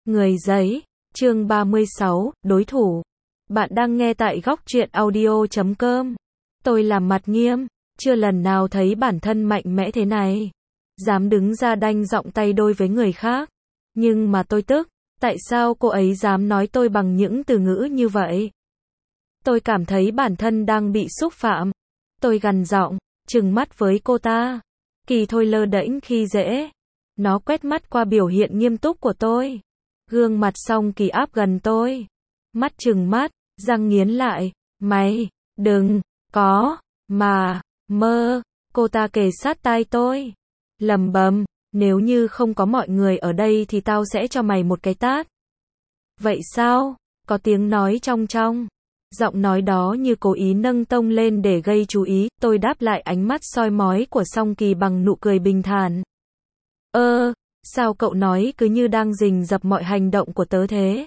Người giấy, chương 36, đối thủ. Bạn đang nghe tại góc truyện audio.com. Tôi làm mặt nghiêm, chưa lần nào thấy bản thân mạnh mẽ thế này. Dám đứng ra đanh giọng tay đôi với người khác. Nhưng mà tôi tức, tại sao cô ấy dám nói tôi bằng những từ ngữ như vậy? Tôi cảm thấy bản thân đang bị xúc phạm. Tôi gằn giọng, trừng mắt với cô ta. Kỳ thôi lơ đễnh khi dễ. Nó quét mắt qua biểu hiện nghiêm túc của tôi. Gương mặt Song Kỳ áp gần tôi. Mắt trừng mắt, răng nghiến lại. Mày, đừng, có, mà, mơ. Cô ta kề sát tai tôi. Lầm bầm, nếu như không có mọi người ở đây thì tao sẽ cho mày một cái tát. Vậy sao? Có tiếng nói trong trong. Giọng nói đó như cố ý nâng tông lên để gây chú ý. Tôi đáp lại ánh mắt soi mói của Song Kỳ bằng nụ cười bình thản. Sao cậu nói cứ như đang rình rập mọi hành động của tớ thế?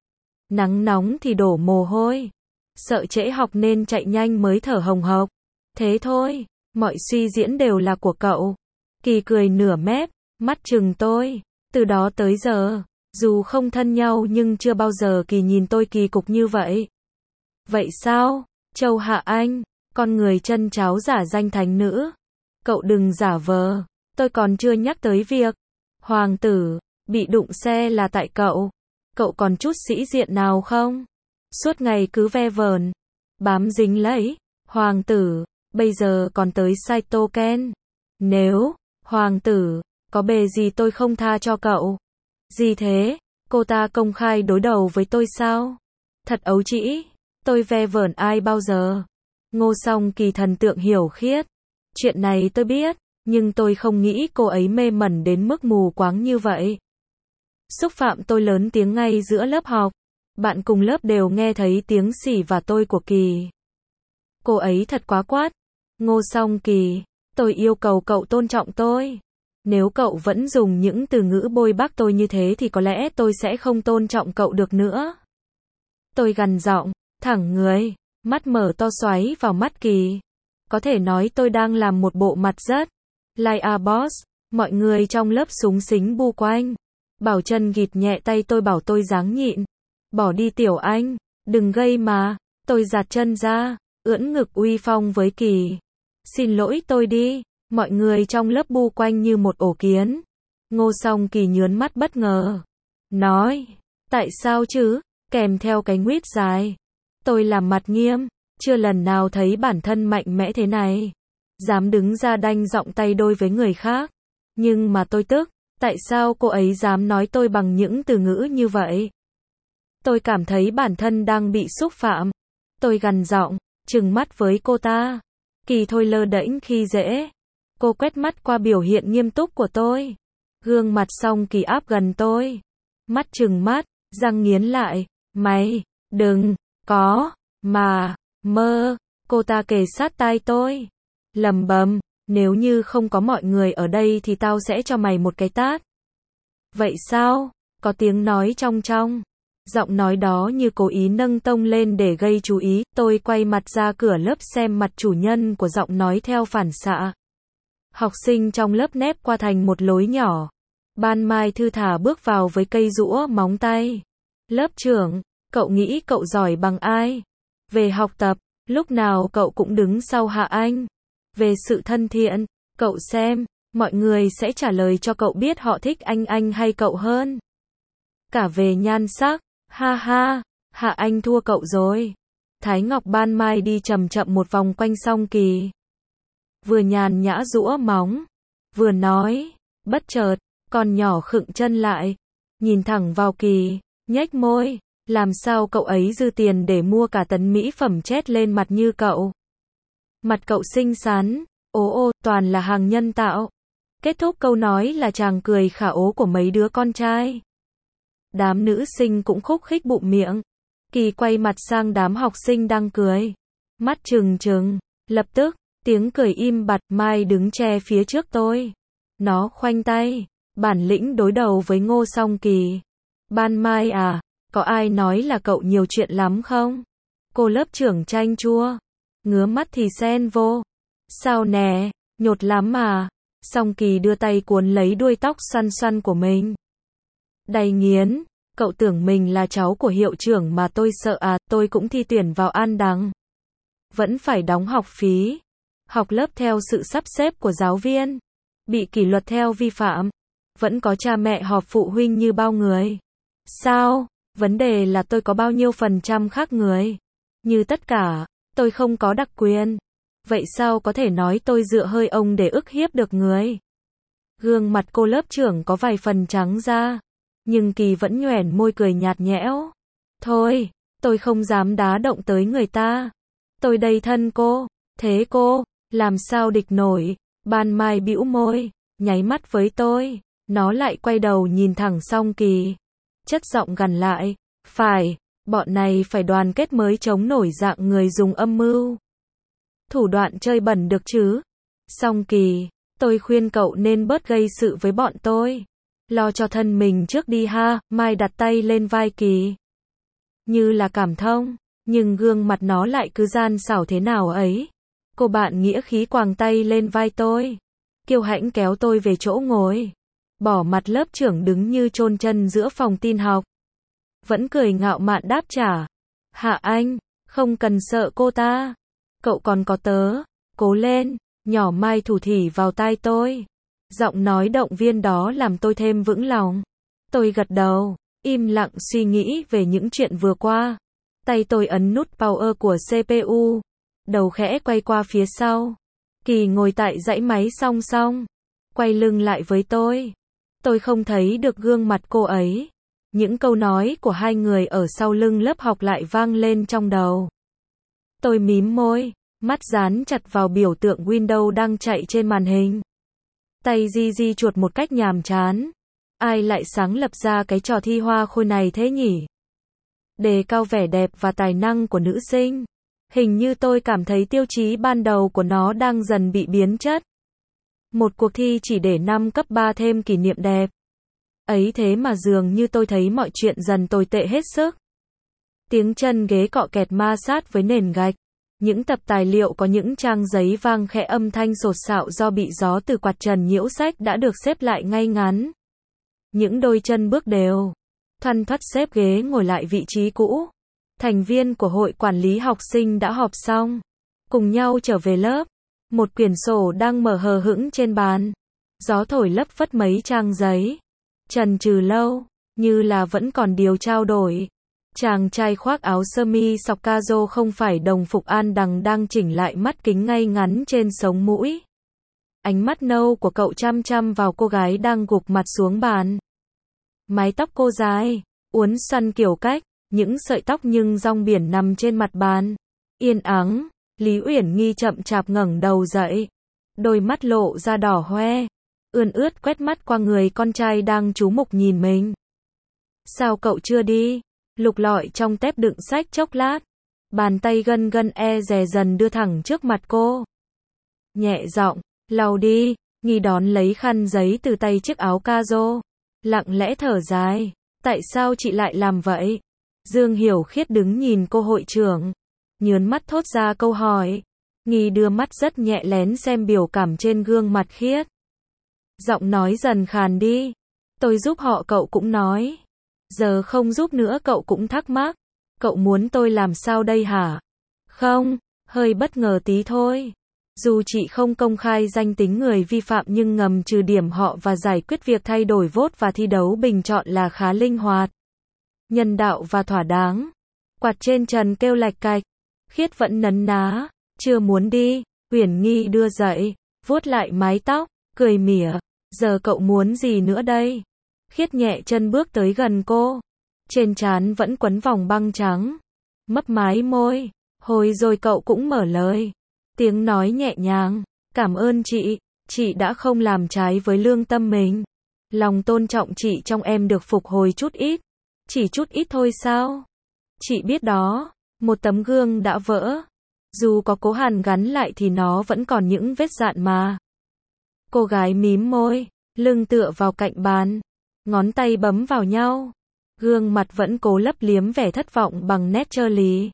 Nắng nóng thì đổ mồ hôi. Sợ trễ học nên chạy nhanh mới thở hồng hộc. Thế thôi, mọi suy diễn đều là của cậu. Kỳ cười nửa mép, mắt trừng tôi. Từ đó tới giờ, dù không thân nhau nhưng chưa bao giờ Kỳ nhìn tôi kỳ cục như vậy. Vậy sao? Châu Hạ Anh, con người chân cháo giả danh thánh nữ. Cậu đừng giả vờ, tôi còn chưa nhắc tới việc. Hoàng tử, bị đụng xe là tại cậu. Cậu còn chút sĩ diện nào không? Suốt ngày cứ ve vờn, bám dính lấy. Hoàng tử, bây giờ còn tới Saitoken. Nếu, hoàng tử, có bề gì tôi không tha cho cậu. Gì thế? Cô ta công khai đối đầu với tôi sao? Thật ấu trĩ. Tôi ve vờn ai bao giờ? Ngô Song Kỳ thần tượng hiểu khiết. Chuyện này tôi biết. Nhưng tôi không nghĩ cô ấy mê mẩn đến mức mù quáng như vậy. Xúc phạm tôi lớn tiếng ngay giữa lớp học. Bạn cùng lớp đều nghe thấy tiếng xỉ vả tôi của Kỳ. Cô ấy thật quá quát. Ngô Song Kỳ, tôi yêu cầu cậu tôn trọng tôi. Nếu cậu vẫn dùng những từ ngữ bôi bác tôi như thế thì có lẽ tôi sẽ không tôn trọng cậu được nữa. Tôi gằn giọng, thẳng người, mắt mở to xoáy vào mắt Kỳ. Có thể nói tôi đang làm một bộ mặt rất like a boss. Mọi người trong lớp súng xính bu quanh. Bảo Trân ghịt nhẹ tay tôi bảo tôi ráng nhịn. Bỏ đi Tiểu Anh, đừng gây mà. Tôi giạt chân ra, ưỡn ngực uy phong với Kỳ. Xin lỗi tôi đi. Mọi người trong lớp bu quanh như một ổ kiến. Ngô Song Kỳ nhớn mắt bất ngờ. Nói, tại sao chứ? Kèm theo cái nguyết dài. Tôi làm mặt nghiêm, chưa lần nào thấy bản thân mạnh mẽ thế này. Dám đứng ra đanh giọng tay đôi với người khác. Nhưng mà tôi tức, tại sao cô ấy dám nói tôi bằng những từ ngữ như vậy? Tôi cảm thấy bản thân đang bị xúc phạm. Tôi gằn giọng, trừng mắt với cô ta. Kỳ thôi lơ đễnh khi dễ. Cô quét mắt qua biểu hiện nghiêm túc của tôi. Gương mặt Song Kỳ áp gần tôi. Mắt trừng mắt, răng nghiến lại. Mày, đừng, có, mà, mơ. Cô ta kề sát tai tôi. Lầm bầm, nếu như không có mọi người ở đây thì tao sẽ cho mày một cái tát. Vậy sao? Có tiếng nói trong trong. Giọng nói đó như cố ý nâng tông lên để gây chú ý. Tôi quay mặt ra cửa lớp xem mặt chủ nhân của giọng nói theo phản xạ. Học sinh trong lớp nép qua thành một lối nhỏ. Ban Mai thư thả bước vào với cây giũa móng tay. Lớp trưởng, cậu nghĩ cậu giỏi bằng ai? Về học tập, lúc nào cậu cũng đứng sau Hạ Anh. Về sự thân thiện, cậu xem, mọi người sẽ trả lời cho cậu biết họ thích anh hay cậu hơn. Cả về nhan sắc, ha ha, Hạ Anh thua cậu rồi. Thái Ngọc Ban Mai đi chậm chậm một vòng quanh Song Kỳ. Vừa nhàn nhã giũa móng, vừa nói, bất chợt, con nhỏ khựng chân lại, nhìn thẳng vào Kỳ, nhếch môi, làm sao cậu ấy dư tiền để mua cả tấn mỹ phẩm chét lên mặt như cậu. Mặt cậu xinh xắn, toàn là hàng nhân tạo. Kết thúc câu nói là tràng cười khả ố của mấy đứa con trai. Đám nữ sinh cũng khúc khích bụm miệng. Kỳ quay mặt sang đám học sinh đang cười. Mắt trừng trừng, lập tức, tiếng cười im bặt. Mai đứng che phía trước tôi. Nó khoanh tay, bản lĩnh đối đầu với Ngô Song Kỳ. Ban Mai à, có ai nói là cậu nhiều chuyện lắm không? Cô lớp trưởng chanh chua. Ngứa mắt thì xen vô. Sao nè, nhột lắm mà. Song Kỳ đưa tay cuốn lấy đuôi tóc xoăn xoăn của mình. Đầy nghiến, Cậu tưởng mình là cháu của hiệu trưởng mà tôi sợ à, tôi cũng thi tuyển vào An Đằng. Vẫn phải đóng học phí. Học lớp theo sự sắp xếp của giáo viên. Bị kỷ luật theo vi phạm. Vẫn có cha mẹ họp phụ huynh như bao người. Sao? Vấn đề là tôi có bao nhiêu phần trăm khác người. Như tất cả, tôi không có đặc quyền. Vậy sao có thể nói tôi dựa hơi ông để ức hiếp được người? Gương mặt cô lớp trưởng có vài phần trắng ra. Nhưng Kỳ vẫn nhoẻn môi cười nhạt nhẽo. Thôi, tôi không dám đá động tới người ta. Tôi đây thân cô. Thế cô, làm sao địch nổi? Ban Mai bĩu môi, nháy mắt với tôi. Nó lại quay đầu nhìn thẳng Song Kỳ. Chất giọng gằn lại. Phải, bọn này phải đoàn kết mới chống nổi dạng người dùng âm mưu. Thủ đoạn chơi bẩn được chứ? Song Kỳ, tôi khuyên cậu nên bớt gây sự với bọn tôi. Lo cho thân mình trước đi ha. Mai đặt tay lên vai Kỳ. Như là cảm thông, nhưng gương mặt nó lại cứ gian xảo thế nào ấy. Cô bạn nghĩa khí quàng tay lên vai tôi. Kiêu hãnh kéo tôi về chỗ ngồi. Bỏ mặt lớp trưởng đứng như chôn chân giữa phòng tin học. Vẫn cười ngạo mạn đáp trả. Hạ anh, không cần sợ cô ta. Cậu còn có tớ. Cố lên, nhỏ Mai thủ thỉ vào tai tôi. Giọng nói động viên đó làm tôi thêm vững lòng. Tôi gật đầu, im lặng suy nghĩ về những chuyện vừa qua. Tay tôi ấn nút power của CPU. Đầu khẽ quay qua phía sau. Kỳ ngồi tại dãy máy song song. Quay lưng lại với tôi. Tôi không thấy được gương mặt cô ấy. Những câu nói của hai người ở sau lưng lớp học lại vang lên trong đầu. Tôi mím môi, mắt dán chặt vào biểu tượng Windows đang chạy trên màn hình. Tay di chuột một cách nhàm chán. Ai lại sáng lập ra cái trò thi hoa khôi này thế nhỉ? Đề cao vẻ đẹp và tài năng của nữ sinh. Hình như tôi cảm thấy tiêu chí ban đầu của nó đang dần bị biến chất. Một cuộc thi chỉ để năm cấp 3 thêm kỷ niệm đẹp. Ấy thế mà dường như tôi thấy mọi chuyện dần tồi tệ hết sức. Tiếng chân ghế cọ kẹt ma sát với nền gạch. Những tập tài liệu có những trang giấy vang khẽ âm thanh sột soạo do bị gió từ quạt trần nhiễu sách đã được xếp lại ngay ngắn. Những đôi chân bước đều. Thoăn thoắt xếp ghế ngồi lại vị trí cũ. Thành viên của hội quản lý học sinh đã họp xong. Cùng nhau trở về lớp. Một quyển sổ đang mở hờ hững trên bàn. Gió thổi lấp phất mấy trang giấy. Chần chừ lâu, như là vẫn còn điều trao đổi. Chàng trai khoác áo sơ mi sọc cazo không phải đồng phục An Đằng đang chỉnh lại mắt kính ngay ngắn trên sống mũi. Ánh mắt nâu của cậu chăm chăm vào cô gái đang gục mặt xuống bàn. Mái tóc cô dài, uốn xoăn kiểu cách, những sợi tóc nhưng rong biển nằm trên mặt bàn. Yên ắng, Lý Uyển Nghi chậm chạp ngẩng đầu dậy. Đôi mắt lộ ra đỏ hoe. Ươn ướt quét mắt qua người con trai đang chú mục nhìn mình. Sao cậu chưa đi? Lục lọi trong tép đựng sách chốc lát. Bàn tay gân gân dè dần đưa thẳng trước mặt cô. Nhẹ giọng, lau đi. Nghi đón lấy khăn giấy từ tay chiếc áo cazo. Lặng lẽ thở dài. Tại sao chị lại làm vậy? Dương Hiểu Khiết đứng nhìn cô hội trưởng. Nhớn mắt thốt ra câu hỏi. Nghi đưa mắt rất nhẹ lén xem biểu cảm trên gương mặt Khiết. Giọng nói dần khàn đi. Tôi giúp họ cậu cũng nói. Giờ không giúp nữa cậu cũng thắc mắc. Cậu muốn tôi làm sao đây hả? Không, hơi bất ngờ tí thôi. Dù chị không công khai danh tính người vi phạm nhưng ngầm trừ điểm họ và giải quyết việc thay đổi vote và thi đấu bình chọn là khá linh hoạt, nhân đạo và thỏa đáng. Quạt trên trần kêu lạch cạch. Khiết vẫn nấn ná. Chưa muốn đi. Uyển Nghi đưa dậy. Vuốt lại mái tóc. Cười mỉa. Giờ cậu muốn gì nữa đây? Khiết nhẹ chân bước tới gần cô. Trên trán vẫn quấn vòng băng trắng. Mấp mái môi. Hồi rồi cậu cũng mở lời. Tiếng nói nhẹ nhàng. Cảm ơn chị đã không làm trái với lương tâm mình. Lòng tôn trọng chị trong em được phục hồi chút ít. Chỉ chút ít thôi sao? Chị biết đó, một tấm gương đã vỡ. Dù có cố hàn gắn lại thì nó vẫn còn những vết dạn mà. Cô gái mím môi, lưng tựa vào cạnh bàn. Ngón tay bấm vào nhau. Gương mặt vẫn cố lấp liếm vẻ thất vọng bằng nét trơ lý.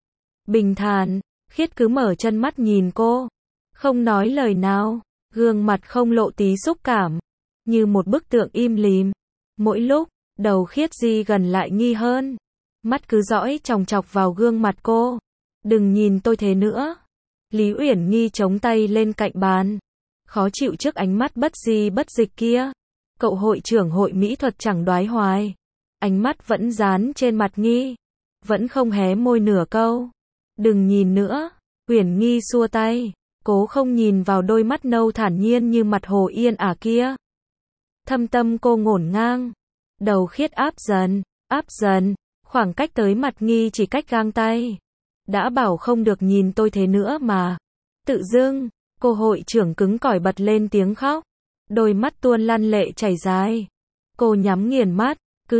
Bình thản, Khiết cứ mở chân mắt nhìn cô. Không nói lời nào. Gương mặt không lộ tí xúc cảm. Như một bức tượng im lìm. Mỗi lúc, Đầu Khiết Di gần lại nghi hơn. Mắt cứ dõi chòng chọc vào gương mặt cô. Đừng nhìn tôi thế nữa. Lý Uyển Nghi chống tay lên cạnh bàn. Khó chịu trước ánh mắt bất di bất dịch kia. Cậu hội trưởng hội mỹ thuật chẳng đoái hoài. Ánh mắt vẫn dán trên mặt Nghi. Vẫn không hé môi nửa câu. Đừng nhìn nữa. Uyển Nghi xua tay. Cố không nhìn vào đôi mắt nâu thản nhiên như mặt hồ yên ả kia. Thâm tâm cô ngổn ngang. Đầu Khiết áp dần. Khoảng cách tới mặt Nghi chỉ cách gang tay. Đã bảo không được nhìn tôi thế nữa mà. Tự dưng, cô hội trưởng cứng cỏi bật lên tiếng khóc. Đôi mắt tuôn lăn lệ chảy dài. Cô nhắm nghiền mắt, cứ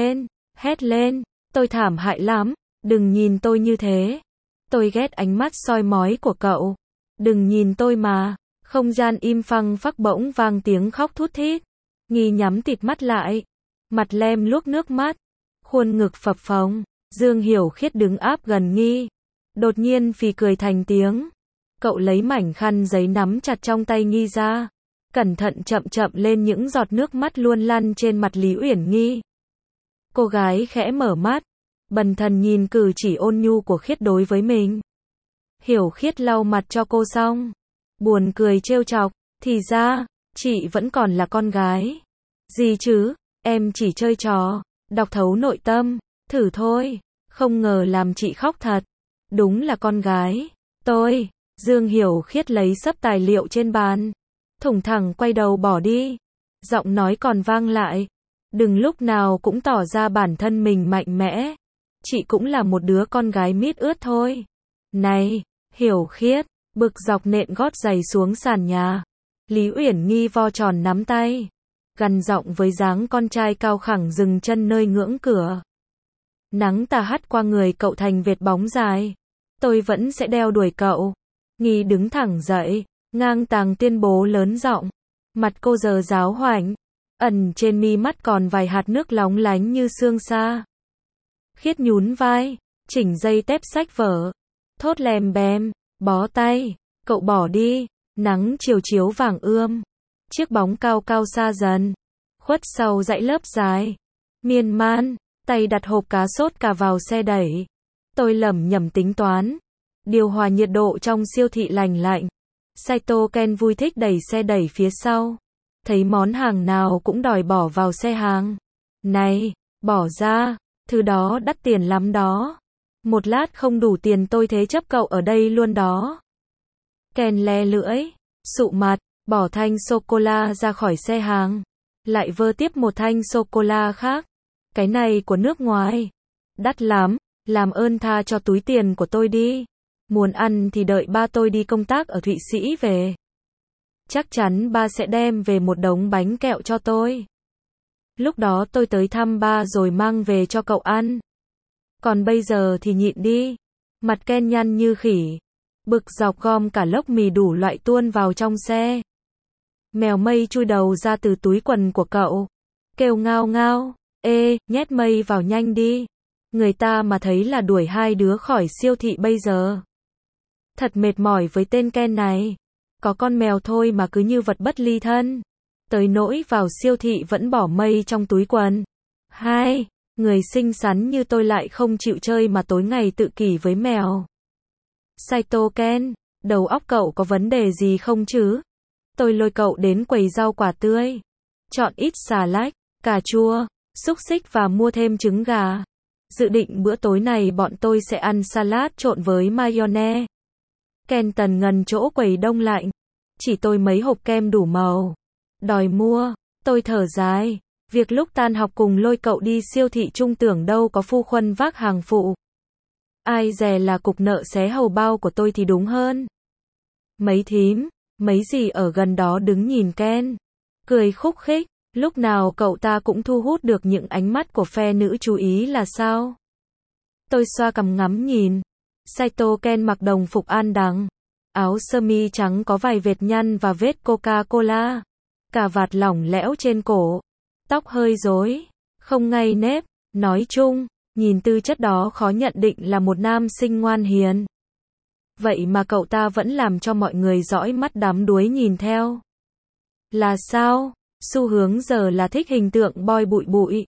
hét lên. Tôi thảm hại lắm, đừng nhìn tôi như thế. Tôi ghét ánh mắt soi mói của cậu. Đừng nhìn tôi mà. Không gian im phăng phắc bỗng vang tiếng khóc thút thít. Nghi nhắm tịt mắt lại. Mặt lem luốc nước mắt. Khuôn ngực phập phồng. Dương Hiểu Khiết đứng áp gần Nghi. Đột nhiên phì cười thành tiếng. Cậu lấy mảnh khăn giấy nắm chặt trong tay Nghi ra. Cẩn thận chậm lên những giọt nước mắt luôn lăn trên mặt Lý Uyển Nghi. Cô gái khẽ mở mắt. Bần thần nhìn cử chỉ ôn nhu của Khiết đối với mình. Hiểu Khiết lau mặt cho cô xong. Buồn cười trêu chọc. Thì ra, chị vẫn còn là con gái. Gì chứ, em chỉ chơi trò. Đọc thấu nội tâm. Thử thôi. Không ngờ làm chị khóc thật. Đúng là con gái. Tôi. Dương Hiểu Khiết lấy xấp tài liệu trên bàn. Thủng thẳng quay đầu bỏ đi. Giọng nói còn vang lại. Đừng lúc nào cũng tỏ ra bản thân mình mạnh mẽ. Chị cũng là một đứa con gái mít ướt thôi. Này, Hiểu Khiết. Bực dọc nện gót giày xuống sàn nhà. Lý Uyển Nghi vo tròn nắm tay. Gằn giọng với dáng con trai cao khẳng dừng chân nơi ngưỡng cửa. Nắng tà hắt qua người cậu thành vệt bóng dài. Tôi vẫn sẽ đeo đuổi cậu. Nghi đứng thẳng dậy, ngang tàng tuyên bố lớn giọng. Mặt cô giờ ráo hoảnh. Ẩn trên mi mắt còn vài hạt nước lóng lánh như sương sa. Khiết nhún vai, chỉnh dây tép sách vở. Thốt lèm bèm, bó tay. Cậu bỏ đi. Nắng chiều chiếu vàng ươm. Chiếc bóng cao cao xa dần. Khuất sau dãy lớp dài. Miên man, tay đặt hộp cá sốt cà vào xe đẩy. Tôi lẩm nhẩm tính toán. Điều hòa nhiệt độ trong siêu thị lành lạnh. Saito Ken vui thích đẩy xe đẩy phía sau. Thấy món hàng nào cũng đòi bỏ vào xe hàng. Này, bỏ ra, thứ đó đắt tiền lắm đó. Một lát không đủ tiền tôi thế chấp cậu ở đây luôn đó. Ken le lưỡi, sụ mặt, bỏ thanh sô-cô-la ra khỏi xe hàng. Lại vơ tiếp một thanh sô-cô-la khác. Cái này của nước ngoài. Đắt lắm, làm ơn tha cho túi tiền của tôi đi. Muốn ăn thì đợi ba tôi đi công tác ở Thụy Sĩ về. Chắc chắn ba sẽ đem về một đống bánh kẹo cho tôi. Lúc đó tôi tới thăm ba rồi mang về cho cậu ăn. Còn bây giờ thì nhịn đi. Mặt Ken nhăn như khỉ. Bực dọc gom cả lốc mì đủ loại tuôn vào trong xe. Mèo mây chui đầu ra từ túi quần của cậu. Kêu ngao ngao. Ê, nhét mây vào nhanh đi. Người ta mà thấy là đuổi hai đứa khỏi siêu thị bây giờ. Thật mệt mỏi với tên Ken này. Có con mèo thôi mà cứ như vật bất ly thân. Tới nỗi vào siêu thị vẫn bỏ mây trong túi quần. Hai, người xinh xắn như tôi lại không chịu chơi mà tối ngày tự kỷ với mèo. Saito Ken, đầu óc cậu có vấn đề gì không chứ? Tôi lôi cậu đến quầy rau quả tươi. Chọn ít xà lách, cà chua, xúc xích và mua thêm trứng gà. Dự định bữa tối này bọn tôi sẽ ăn salad trộn với mayonnaise. Ken tần ngần chỗ quầy đông lạnh. Chỉ tôi mấy hộp kem đủ màu. Đòi mua. Tôi thở dài. Việc lúc tan học cùng lôi cậu đi siêu thị chung tưởng đâu có phu khuân vác hàng phụ. Ai dè là cục nợ xé hầu bao của tôi thì đúng hơn. Mấy thím, mấy gì ở gần đó đứng nhìn Ken. Cười khúc khích. Lúc nào cậu ta cũng thu hút được những ánh mắt của phe nữ chú ý là sao? Tôi xoa cằm ngắm nhìn. Saito Ken mặc đồng phục an đằng. Áo sơ mi trắng có vài vệt nhăn và vết Coca-Cola. Cà vạt lỏng lẽo trên cổ. Tóc hơi rối. Không ngay nếp. Nói chung, nhìn tư chất đó khó nhận định là một nam sinh ngoan hiền. Vậy mà cậu ta vẫn làm cho mọi người dõi mắt đắm đuối nhìn theo. Là sao? Xu hướng giờ là thích hình tượng boy bụi bụi.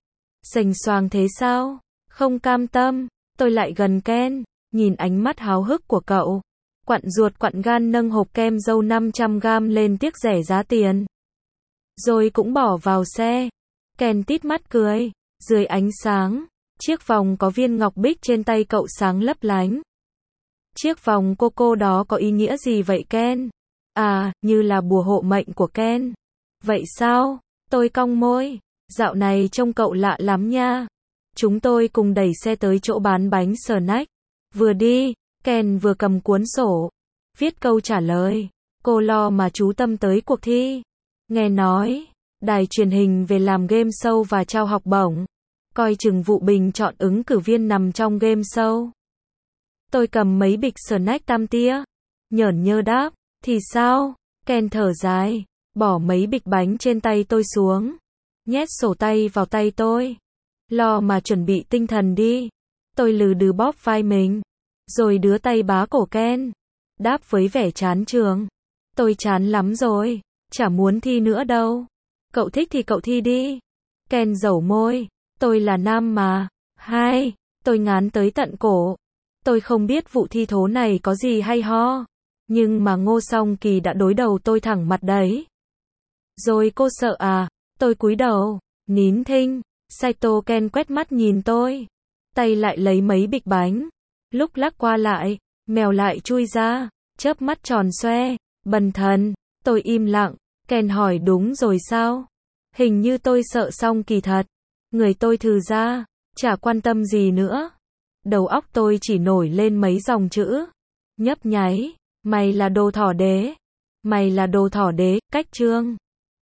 Sành xoàng thế sao? Không cam tâm, tôi lại gần Ken, nhìn ánh mắt háo hức của cậu. Quặn ruột quặn gan nâng hộp kem dâu 500g lên tiếc rẻ giá tiền. Rồi cũng bỏ vào xe. Ken tít mắt cười. Dưới ánh sáng, chiếc vòng có viên ngọc bích trên tay cậu sáng lấp lánh. Chiếc vòng cô đó có ý nghĩa gì vậy Ken? À, như là bùa hộ mệnh của Ken. Vậy sao? Tôi cong môi. Dạo này trông cậu lạ lắm nha. Chúng tôi cùng đẩy xe tới chỗ bán bánh snack. Vừa đi, Ken vừa cầm cuốn sổ. Viết câu trả lời. Cô lo mà chú tâm tới cuộc thi. Nghe nói, đài truyền hình về làm game show và trao học bổng. Coi chừng vụ bình chọn ứng cử viên nằm trong game show. Tôi cầm mấy bịch snack tam tia. Nhởn nhơ đáp. Thì sao? Ken thở dài. Bỏ mấy bịch bánh trên tay tôi xuống. Nhét sổ tay vào tay tôi. Lo mà chuẩn bị tinh thần đi. Tôi lừ đừ bóp vai mình. Rồi đưa tay bá cổ Ken. Đáp với vẻ chán chường. Tôi chán lắm rồi. Chả muốn thi nữa đâu. Cậu thích thì cậu thi đi. Ken dẩu môi. Tôi là nam mà. Hai. Tôi ngán tới tận cổ. Tôi không biết vụ thi thố này có gì hay ho. Nhưng mà Ngô Song Kỳ đã đối đầu tôi thẳng mặt đấy. Rồi cô sợ à? Tôi cúi đầu. Nín thinh. Saito Ken quét mắt nhìn tôi. Tay lại lấy mấy bịch bánh. Lúc lắc qua lại. Mèo lại chui ra. Chớp mắt tròn xoe. Bần thần. Tôi im lặng. Ken hỏi đúng rồi sao? Hình như tôi sợ Song Kỳ thật. Người tôi thừ ra. Chả quan tâm gì nữa. Đầu óc tôi chỉ nổi lên mấy dòng chữ. Nhấp nháy. Mày là đồ thỏ đế. Mày là đồ thỏ đế. Cách chương.